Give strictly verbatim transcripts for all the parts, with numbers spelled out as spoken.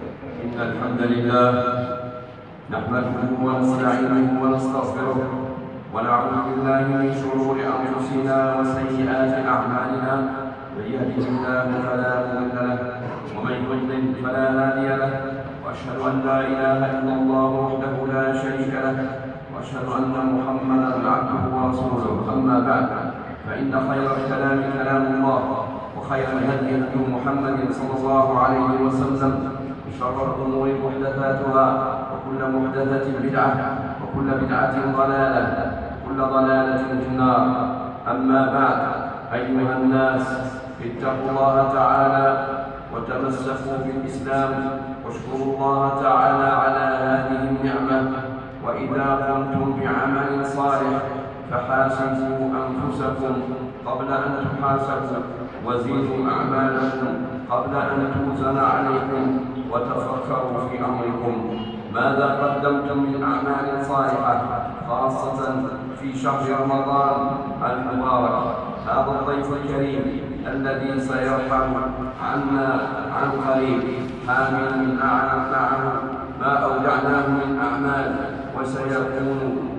إن الحمد لله نحمده ونستعينه ونستغفره ونعوذ بالله من شرور أنفسنا وسيئات أعمالنا. من يهده الله فلا مضل له ومن يضلل فلا هادي له، وأشهد أن لا إله إلا الله وحده لا شريك له، وأشهد أن محمدا عبده ورسوله. أما بعد، فإن خير الكلام كلام الله، وخير الهدي هدي محمد صلى الله عليه وسلم، وشر الأمور محدثاتها، وكل محدثة بدعة، وكل بدعة ضلالة، وكل ضلالة في النار. أما بعد، أيها الناس، اتقوا الله تعالى وتمسكوا بالإسلام، واشكروا الله تعالى على هذه النعمة. وإذا قمتم بعمل صالح فحاسبوا أنفسكم قبل أن تحاسبوا، وزيدوا أعمالكم قبل أن توزن عليكم، وتفكروا في أمركم ماذا قدمتم من أعمال صالحة، خاصة في شهر رمضان المبارك. هذا الضيف الكريم الذي سيرحل عنا عن قريب حاملا معه ما أودعناه من أعمال، وسيكون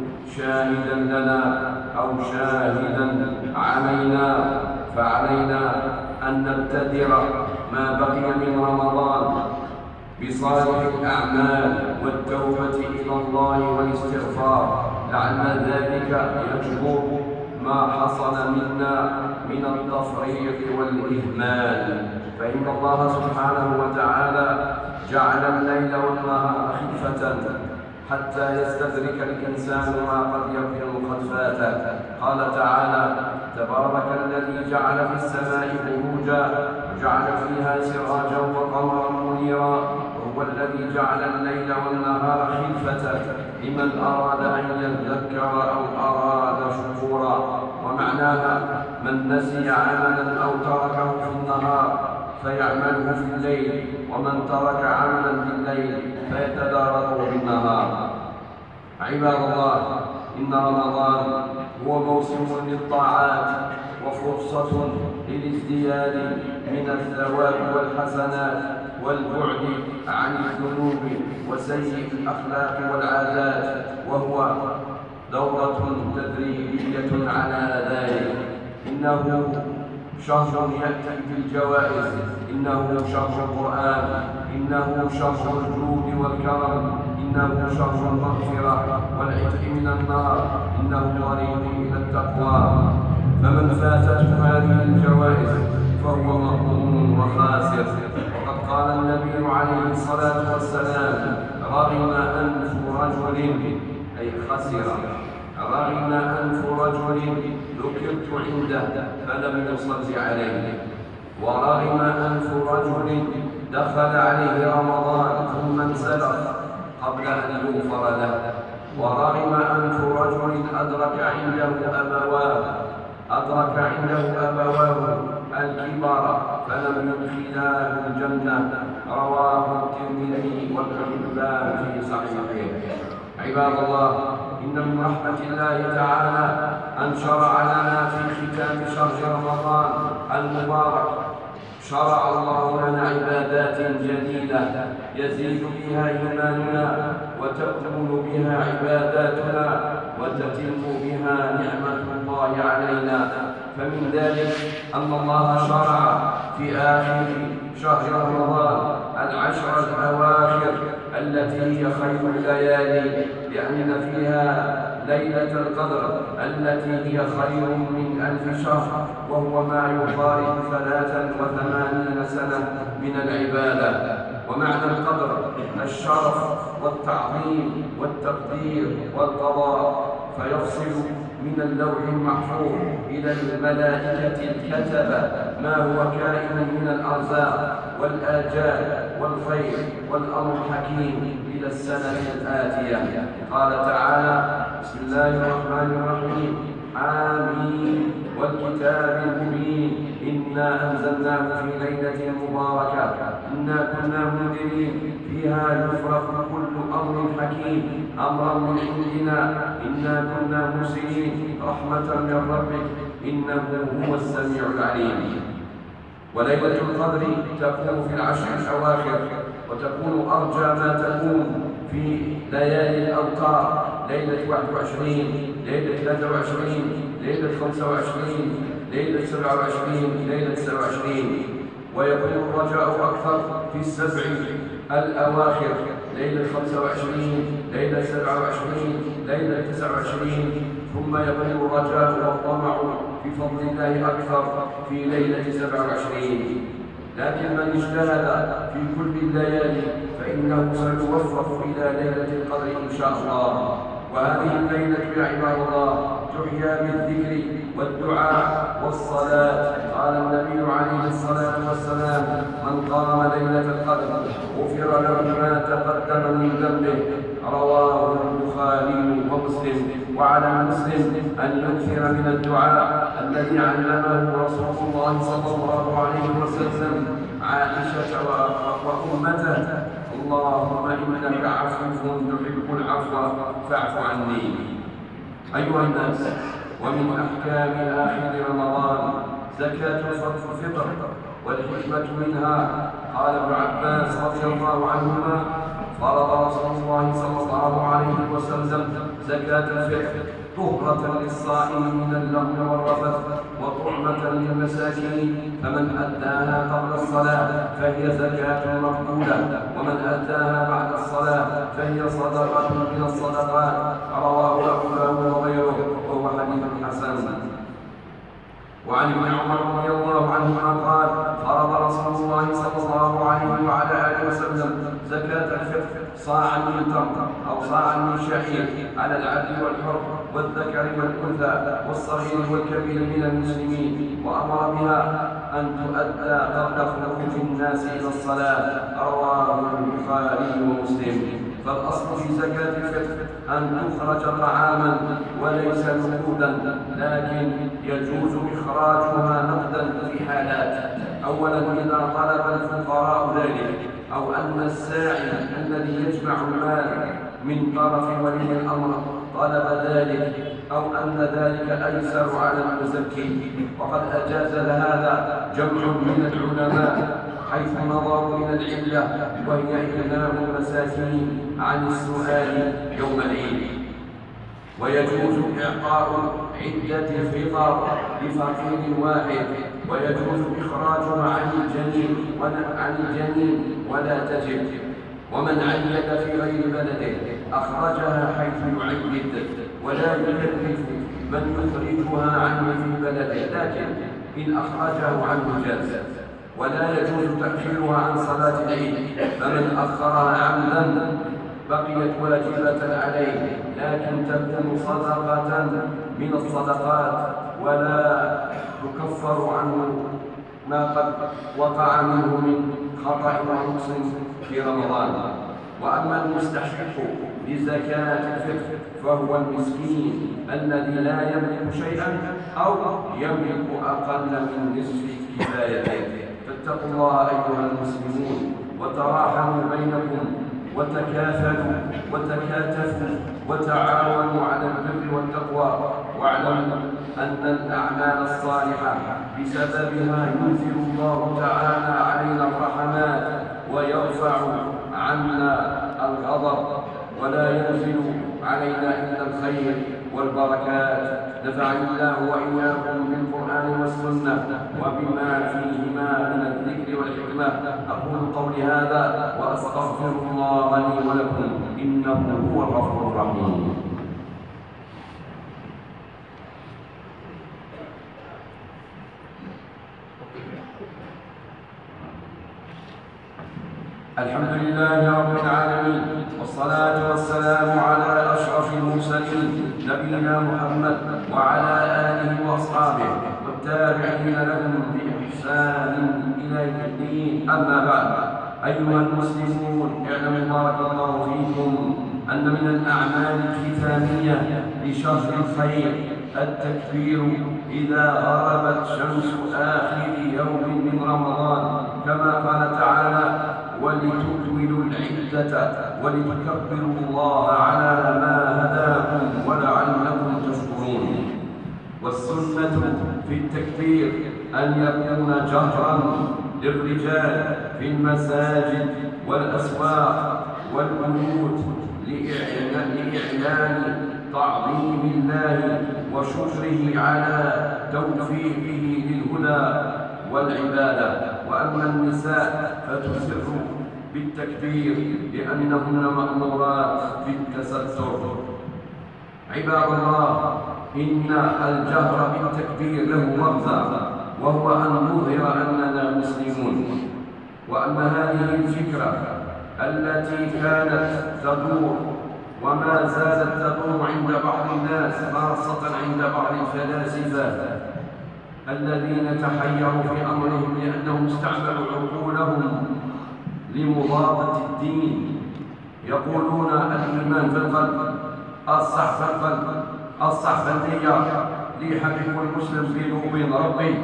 شاهدا لنا أو شاهدا علينا، فعلينا أن نبتدر ما بقي من رمضان بصالح الأعمال والتوبة إلى الله والاستغفار، لعل ذلك يجبر ما حصل منا من التفريط والإهمال. فإن الله سبحانه وتعالى جعل الليل والنهار خلفة حتى يستدرك الإنسان ما قد يكون قد فاته. قال تعالى: تبارك الذي جعل في السماء بروجا وجعل فيها سراجا وقمرا منيرا، وهو الذي جعل الليل والنهار خلفة لمن أراد أن يذكر أو أراد شكورا. ومعناها: من نسي عملا أو تركه في النهار فيعمله في الليل، ومن ترك عملا في الليل فيتداركه بالنهار. عباد الله، إن رمضان هو موسم للطاعات وفرصة للازدياد من الثواب والحسنات، والبعد عن الذنوب وسيء الأخلاق والعادات، وهو دورة تدريبية على ذلك. إنه شهر يأتي بالجوائز، إنه شهر القرآن، إنه شهر الجود والكرم، إنه شهر المغفرة والعتق من النار، إنه طريق إلى التقوى. فمن فاتته هذه الجوائز فهو مغبون وخاسر. وقد قال النبي عليه الصلاة والسلام: رغم أنف رجل، أي خسر، رغم أنف رجل ذكرت عنده فلم يصل عليه، ورغم أنف رجل دخل عليه رمضان ثم انسلخ قبل أن يغفر له، ورغم أنف رجل أدرك عنده أبواه أدرك عنده أبواه الكبار فلم يدخلاه الجنة. رواه الترمذي وابن حبان في صحيحه. عباد الله، إن من رحمة الله تعالى أن شرع لنا في ختام شهر رمضان المبارك، شرع الله لنا عبادات جديدة يزيد بها إيماننا، وتكمل بها عباداتنا، وتتم بها نعمة الله علينا. فمن ذلك أن الله شرع في آخر شهر رمضان العشر الأواخر التي هي خير الليالي، لأن فيها ليلة القدر التي هي خير من ألف شهر، وهو ما يقارب ثلاثا وثمانين سنة من العبادة. ومعنى القدر الشرف والتعظيم والتقدير والقضاء، فيفصل من اللوح المحفوظ إلى الملائكة الكتبة ما هو كائن من الأرزاق والآجال والخير والأمر الحكيم إلى السنة الآتية. قال تعالى: بسم الله الرحمن الرحيم: آمين والكتاب المبين إنا أنزلناه في ليلة مباركة إنا كنا منذرين فيها يفرق كل أمر حكيم أمرا من عندنا إنا كنا مرسلين رحمة من ربك إنه هو السميع العليم. وليلة القدر تكون في العشر الأواخر، وتكون أرجى ما تكون في ليالي الأوتار، ليلة واحد وعشرين، ليلة ثلاثة وعشرين، ليلة خمسة وعشرين، ليلة سبعة وعشرين، ليلة سبعة وعشرين. ويكون الرجاء أكثر في السبع الأواخر، ليلة خمسة وعشرين، ليلة سبعة وعشرين، ليلة تسعة وعشرين. ثم يكون الرجاء والطمع في فضل الله أكثر في ليلة سبعة وعشرين. لكن من اجتهد في كل الليالي فإنه سيوفق إلى ليلة القدر إن شاء الله. وهذه الليلة يا عباد الله تحيا بالذكر والدعاء والصلاة. قال النبي عليه الصلاة والسلام: من قام ليلة القدر غفر له ما تقدم من ذنبه. رواه البخاري ومسلم. وعلى المسلم أن يكثر من الدعاء الذي علمه رسول الله صلى الله عليه وسلم عائشة وأمته: اللهم إنك عفو تحب العفو فاعف عني. أيها الناس، ومن أحكام آخر رمضان زكاة الفطر، والحكمة منها قال ابن عباس رضي الله عنهما: فرض رسول الله صلى الله عليه وسلم زكاة الفطر طهرة للصائم من اللغو والرفث وطعمة للمساكين، فمن أداها قبل الصلاة فهي زكاة مقبولة، ومن أداها بعد الصلاة فهي صدقة من الصدقات. رواه أبو داود وغيره وهو حديث حسن. وعن ابن عمر رضي الله عنهما قال: فرض رسول الله صلى الله عليه وعلى آله وسلم زكاة الفطر صاعا من تمر أو صاعا من شعير على العبد والحر والذكر والأنثى والصغير والكبير من المسلمين، وأمر بها أن تؤدى قبل خروج الناس إلى الصلاة. رواه البخاري ومسلم. فالأصل في زكاة الفطر أن تخرج طعاما وليس نقودا، لكن يجوز إخراجها نقدا في حالات: أولا إذا طلب الفقراء ذلك، أو أن الساعي الذي يجمع المال من طرف ولي الأمر طلب ذلك، أو أن ذلك أيسر على المزكي. وقد أجاز هذا جمع من العلماء حيث نظروا من العلة، وهي إغناء المساكين عن السؤال يوم العيد. ويجوز إعطاء عدة فطر لفقير واحد، ويجوز إخراجها عن الجنين عن الجنين ولا تجب. ومن عيد في غير بلده أخرجها حيث يعيد، ولا يكلف من يخرجها عنه في بلده، لكن إن أخرجه عنه جاز. ولا يجوز تأخيرها عن صلاة العيد، فمن أخرها عمدا بقيت واجبة عليه، لكن تكون صدقة من الصدقات ولا تكفر عنه ما قد وقع منه من خطأ ونقص في رمضان. وأما المستحق لزكاة الفطر فهو المسكين الذي لا يملك شيئا أو يملك أقل من نصف كفايته. فاتقوا الله أيها المسلمون، وتراحموا بينكم، وتكافلوا وتكاتفوا وتعاونوا على البر والتقوى. واعلموا أن الأعمال الصالحة بسببها ينزل الله تعالى علينا الرحمات ويرفع عنا الغضب، ولا ينزل علينا إلا الخير والبركات. نفعني الله وإياكم بالقرآن والسنة وبما فيهما من الذكر والحكمة. أقول قولي هذا وأستغفر الله لي ولكم، إنه هو الغفور الرحيم. الحمد لله رب العالمين، والصلاة والسلام على أشرف المرسلين نبينا محمد وعلى آله وأصحابه والتابعين لهم بإحسان إلى يوم الدين. أما بعد، أيها المسلمون، اعلموا بارك الله فيكم أن من الأعمال الختامية لشهر الخير التكبير إذا غربت شمس آخر يوم من رمضان، كما قال تعالى: ولتكملوا العدة ولتكبروا الله على ما هداكم ولعلكم تشكرون. والسنة في التكبير أن يكون جهرا للرجال في المساجد والأسواق والبيوت لإعلان تعظيم الله وشكره على توفيقه للهدى والعبادة. وأما النساء فتسر بالتكبير لأنهن مأمورات بالتستر. عباد الله، إن الجهر بالتكبير له مغزى، وهو أن نظهر أننا مسلمون، وأن هذه الفكرة التي كانت تدور وما زالت تدور عند بعض الناس، خاصة عند بعض الفلاسفة الذين تحيروا في أمرهم لأنهم استعملوا عقولهم لمضادة الدين. يقولون الإيمان في القلب، الصح في القلب، الصح في النية، لي حبيب المسلم بينه وبين ربي.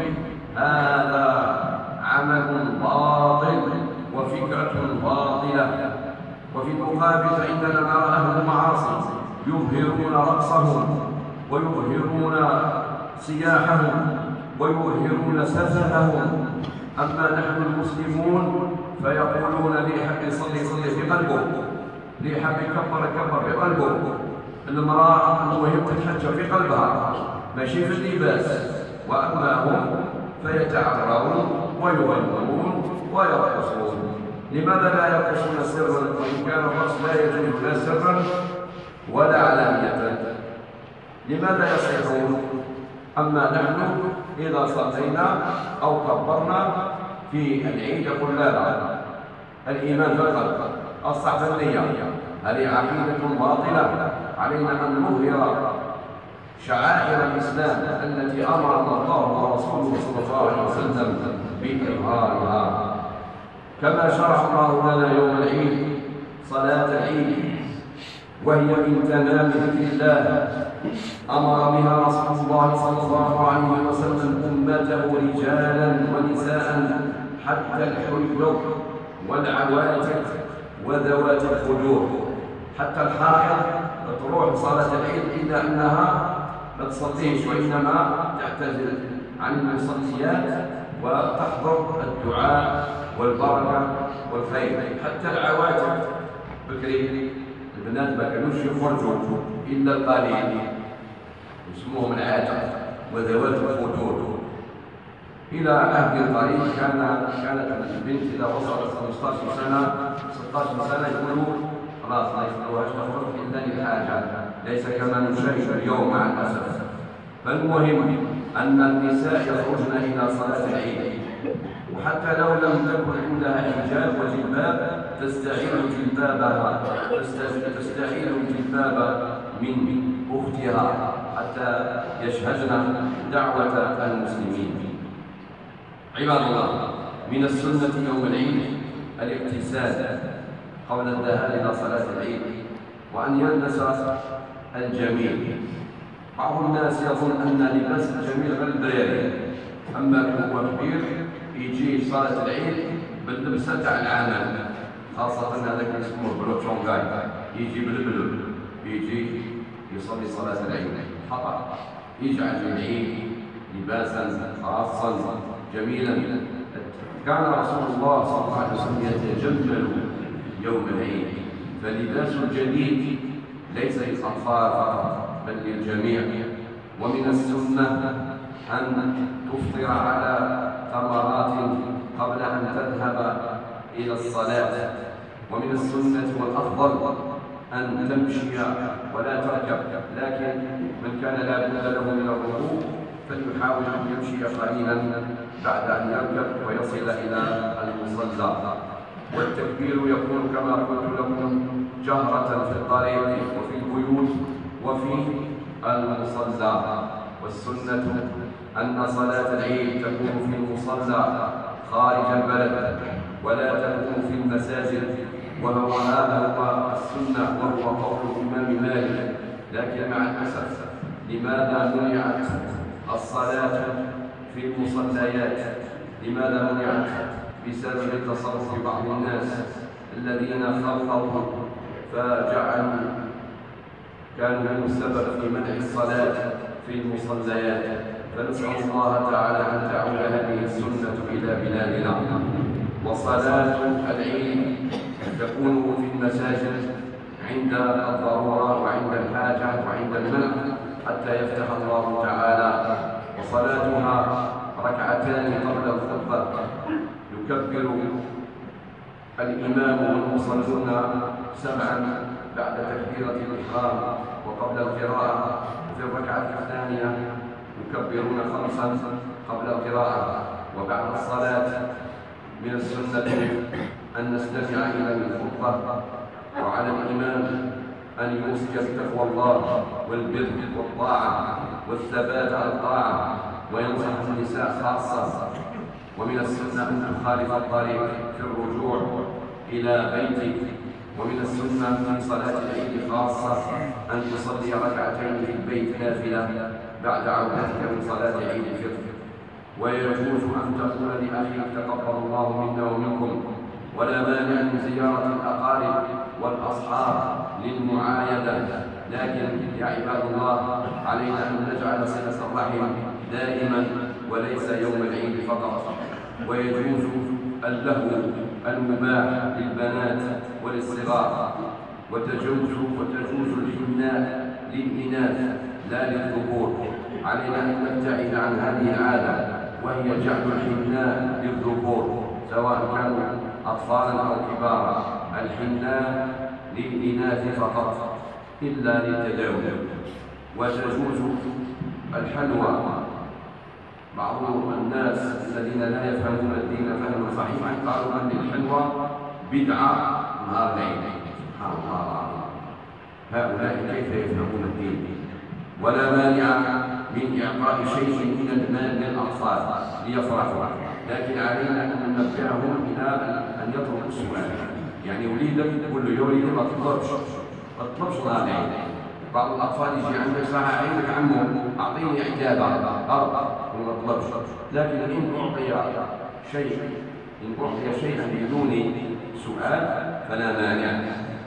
هذا عمل باطل وفكرة باطلة. وفي المقابل فإننا نرى أهل المعاصي يظهرون رقصهم ويظهرون سياحهم ويظهرون سفههم. أما نحن المسلمون فيقولون لي حق يصلي يصلي في قلبه، لي حق يكبر يكبر في قلبه. المرأة المهم تتحجب في قلبها ماشي في اللباس. وأما هم فيتعرون ويغنون ويرقصون. لماذا لا يرقصون سرا؟ وإن كان الرقص لا يجوز لا سرا ولا علانية. لماذا يصيحون؟ أما نحن إذا صلينا أو كبرنا في العيد يقول لا لا، الإيمان في القلب، الصح في النية. هذه عقيدة باطلة. علينا أن نظهر شعائر الإسلام التي أمرنا الله ورسوله صلى الله عليه وسلم بإظهارها، كما شرع الله لنا يوم العيد صلاة العيد، وهي من تمام ذكر الله أمر بها رسول الله صلى الله عليه وسلم أمته رجالا ونساء حتى الحيض والعواتق وذوات الخدور. حتى الحائض تروح صلاة العيد إلا أنها ما تصليش، وإنما تعتزل عن المصليات وتحضر الدعاء والبركة والخير. حتى العواتق بكري البنات ما كانوش يخرجوا إلا القليل، يسموهم العاتق وذوات الخدور. إلى عهد قريب كان كانت البنت إذا وصلت خمسطاش سنة ستطاش سنة يقولوا خلاص لا يخلوهاش تخرج إلا للحاجة، ليس كما نشاهد اليوم مع الأسف. فالمهم أن النساء يخرجن إلى صلاة العيد، وحتى لو لم تكن عندها حجاب وجلباب تستعير جلبابها تستعير الجلباب من أختها حتى يشهدن دعوة المسلمين. عباد الله، من السنة يوم العيد الاغتسال قبل الذهاب إلى صلاة العيد، وأن يلبس الجميل. بعض الناس يظن أن لباس الجميل غير الدراري، أما هو كبير يجي صلاة العيد باللبسة تاع العمل، خاصة هذاك يسموه بلوتشونغاي، يجي بالبلو يجي يصلي صلاة العيد. خطأ. يجعل العيد لباسا خاصا جميلا. كان رسول الله صلى الله عليه وسلم يتجمل يوم العيد، فلباس الجديد ليس للأطفال فقط بل للجميع. ومن السنة أن تفطر على تمرات قبل أن تذهب إلى الصلاة. ومن السنة والأفضل أن تمشي ولا تركب، لكن من كان لا بد له من الركوب فليحاول أن يمشي قليلا بعد أن يركب ويصل إلى المصلى. والتكبير يكون كما قلت لكم جهرة في الطريق وفي البيوت وفي المصلى. والسنة أن صلاة العيد تكون في المصلى خارج البلد ولا تكون في المساجد، وهو هذا هو السنة وهو قول الإمام مالك. لكن مع الأسف لماذا منعت الصلاة في المصليات؟ لماذا منعت؟ بسبب تصرف بعض الناس الذين خلطوا فجعلوا كانوا هم السبب في منع الصلاة في المصليات. فنسأل الله تعالى أن تعود هذه السنة إلى بلادنا. وصلاة العيد تكون في المساجد عند الضرورة وعند الحاجة وعند المنع حتى يفتح الله تعالى. وصلاتها ركعتان قبل الخطبة، يكبر الإمام والمصلون سبعا بعد تكبيرة الإحرام وقبل القراءة. وفي الركعة الثانية يكبرون خمسا قبل القراءة. وبعد الصلاة من السنة أن نستمع إلى الخطبة، وعلى الإمام أن يوصي بتقوى الله والبر والطاعة والثبات على الطاعة، وينصح النساء خاصة. ومن السنة أن تخالف الطريق في الرجوع إلى بيتك. ومن السنة في صلاة العيد خاصة أن تصلي ركعتين في البيت نافلة بعد عودتك من صلاة عيد الفطر. ويجوز أن تقول لأخيك تقبل الله منا ومنكم، ولا مانع من زيارة الأقارب والأصحاب للمعايدة، لكن يا عباد الله علينا أن نجعل صلة الرحم دائما وليس يوم العيد فقط. ويجوز اللهو المباح للبنات وللصغار، وتجوز وتجوز الحناء للإناث لا للذكور. علينا أن نبتعد عن هذه العادة، وهي جعل الحناء للذكور سواء كانوا أطفالا أو كبارا. الحناء للإناث فقط إلا للتداوي. وتجوز الحلوى. بعض الناس الذين لا يفهمون الدين فهما صحيحا قالوا أن الحلوى بدعة نهار العيد. سبحان الله، هؤلاء كيف يفهمون الدين؟ ولا مانع من إعطاء شيء من المال للأطفال ليفرحوا، لكن علينا أن ننبههم إلى أن يتركوا السؤال. يعني وليدك تقول له يا وليدي ما تطلبش ما تطلبش نهار العيد. بعض الأطفال يجي عندك ساعة عيدك عمو أعطيني عتابة أرض وما تطلبش. لكن إن أعطي شيء إن أعطي شيئا بدون سؤال فلا مانع.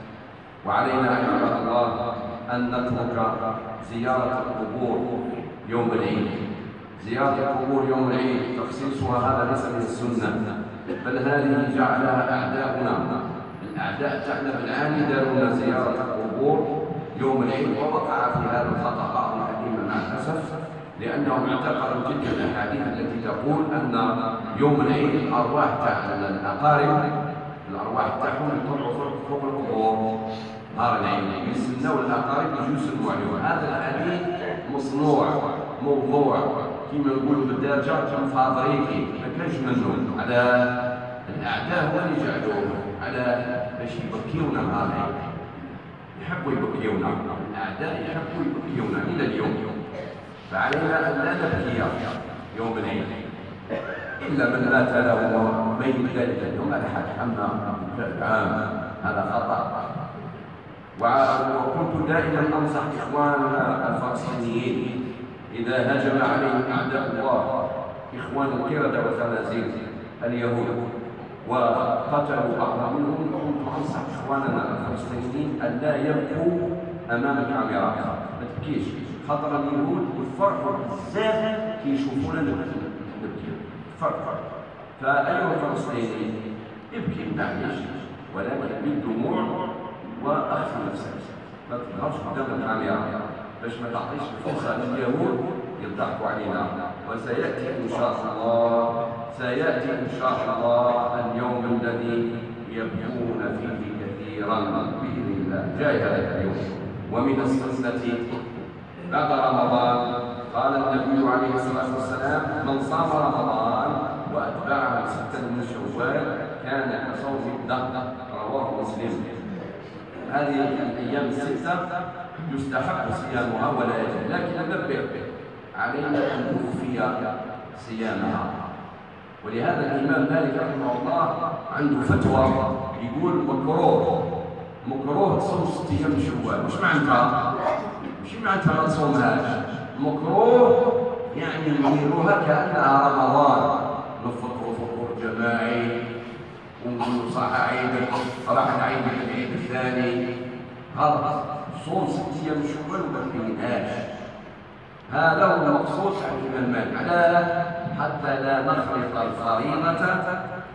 وعلينا عباد الله أن نترك زيارة القبور يوم العيد. زيارة القبور يوم العيد تخصيصها هذا ليس من السنة، بل هذه جعلها أعداؤنا. الأعداء تاعنا بالعام دارون زيارة القبور يوم العيد، ووقع في هذا الخطأ بعض الأئمة مع الأسف، لأنهم اعتقدوا تلك الأحاديث التي تقول أن يوم العيد الأرواح تاع الأقارب الأرواح تاعهم يطلعوا فوق القبور نهار العيد، يستناو الأقارب يجوا يسلموا عليهم. هذا الحديث مصنوع موضوع كما نقولوا بالدارجة فابريكي، ما كانش منهم. على الأعداء هو اللي جعلوه على باش يبكيونا نهار العيد، يحبوا يبكيونا. الأعداء يحبوا يبكيونا إلى اليوم. فعلينا أن لا نبكي يوم العيد إلا من مات له بين ذلك اليوم، هذا حاجة. أما العام هذا خطأ. وكنت دائما أنصح إخواننا الفلسطينيين إذا هجم عليهم أعداء الله إخوان القردة والخنازير اليهود وقتلوا بعض منهم، كنت أنصح إخواننا الفلسطينيين أن لا يبكوا أمام الكاميرات. ما تبكيش، خاطر اليهود يفرحوا بزاف كي يشوفونا نبكي فرح. فأيها الفلسطينيين ابكي معليش، ولكن بالدموع وأخفي نفسك، ما تظهرش قدام الكاميرا باش ما تعطيش الفرصة لليهود يضحكوا علينا. وسيأتي إن شاء الله سيأتي إن شاء الله اليوم الذي يبكون فيه كثيرا بإذن الله. جاء هذا اليوم. ومن السنة بعد رمضان قال النبي عليه الصلاة والسلام: من صام رمضان وأتبعه ستا من شوال كان كصوم الدهر. رواه مسلم. هذه الأيام الستة يستحق صيامها ولا يجب، لكن ننبه علينا أن نخفي صيامها. ولهذا الإمام مالك رحمه الله عنده فتوى يقول مكروه مكروه تصوم ست أيام شوال. مش معناتها مش معناتها ما تصومهاش، مكروه يعني نديروها كأنها رمضان، نفطر فطور جماعي ونقول صح عيدك راح عيدك العيد الثاني. غلط، صوم ست ايام شوال وما تبينهاش. هذا هو المقصود عن الامام مالك، على حتى لا نخلط الفريضه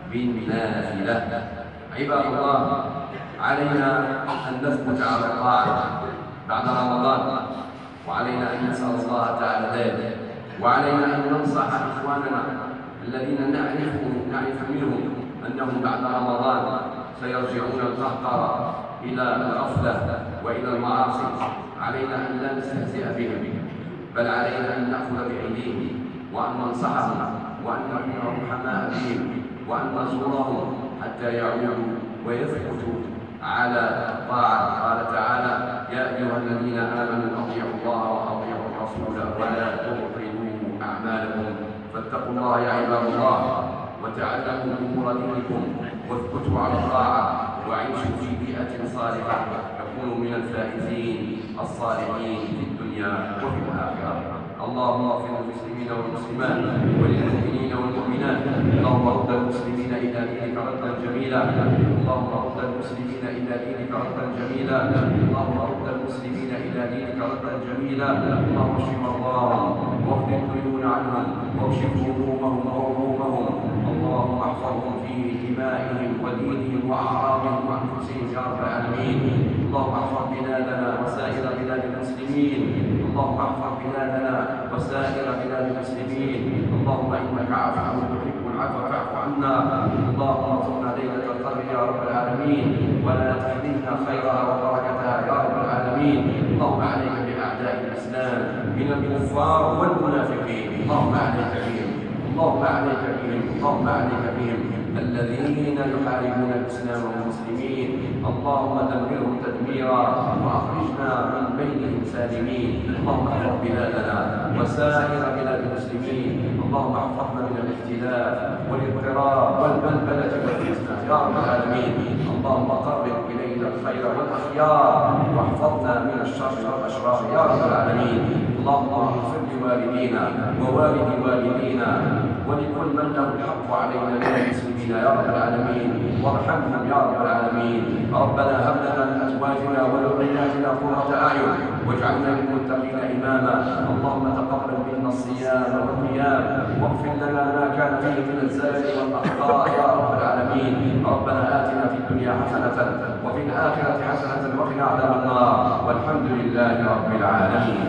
بالنافلة. عباد الله، علينا أن نثبت على الطاعة بعد رمضان، وعلينا أن نسأل الله تعالى ذلك، وعلينا أن ننصح إخواننا الذين نعرف نعرف منهم أنهم بعد رمضان سيرجعون القهقرة إلى الغفلة وإلى المعاصي. علينا أن لا نستهزئ بهم، بل علينا أن نأخذ بأيديهم وأن ننصحهم وأن نكون رحماء بهم وأن نزورهم حتى يعودوا ويثبتوا على الطاعة. قال تعالى: يا أيها الذين آمنوا أطيعوا الله وأطيعوا الرسول ولا تبطلوا أعمالكم. فاتقوا الله يا عباد الله، وتعلموا أمور دينكم، واثبتوا على الطاعة، وعيشوا في بيئة صالحة، تكونوا من الفائزين الصالحين في الدنيا وفي الآخرة. اللهم اغفر للمسلمين والمسلمات وللمؤمنين والمؤمنات. اللهم رد المسلمين إلى دينك ردا جميلا. اللهم رد المسلمين إلى دينك ردا جميلا. اللهم رد المسلمين إلى دينك ردا جميلا. اللهم اشف مرضاهم واغفر الديون عنهم واكشف همومهم وهمومهم. اللهم احفظهم في دمائهم ودينهم وأعراضهم وأنفسهم يا رب العالمين. اللهم احفظ بلادنا وسائر بلاد المسلمين. اللهم احفظ بلادنا وسائر بلاد المسلمين. اللهم انك عفو تحب العفو فاعف عنا. اللهم ارزقنا ليله القدر يا رب العالمين، ولا تحرمنا خيرها وبركتها يا رب العالمين. اللهم عليك باعداء الاسلام من الكفار والمنافقين. اللهم عليك بهم، اللهم عليك بهم، اللهم عليك بهم الذين يحاربون الاسلام والمسلمين. اللهم دمرهم تدميرا واخرجنا من بينهم سالمين. اللهم احفظ بلادنا وسائر بلاد المسلمين. اللهم احفظنا من الاختلاف والاضطراب والبلبله والفتنه يا رب العالمين. اللهم قرب الينا الخير والاخيار، واحفظنا من الشر والاشرار يا رب العالمين. اللهم اغفر لوالدينا ووالد والدينا ولكل من له الحق علينا من المسلمين يا رب العالمين، وارحمهم يا رب العالمين. ربنا هب لنا من ازواجنا وذرياتنا قرة اعين واجعلنا للمتقين اماما. اللهم تقبل منا الصيام والقيام، واغفر لنا ما كان فيه من الزلل والاخطاء يا رب العالمين. ربنا اتنا في الدنيا حسنة وفي الاخرة حسنة وقنا عذاب النار، والحمد لله رب العالمين.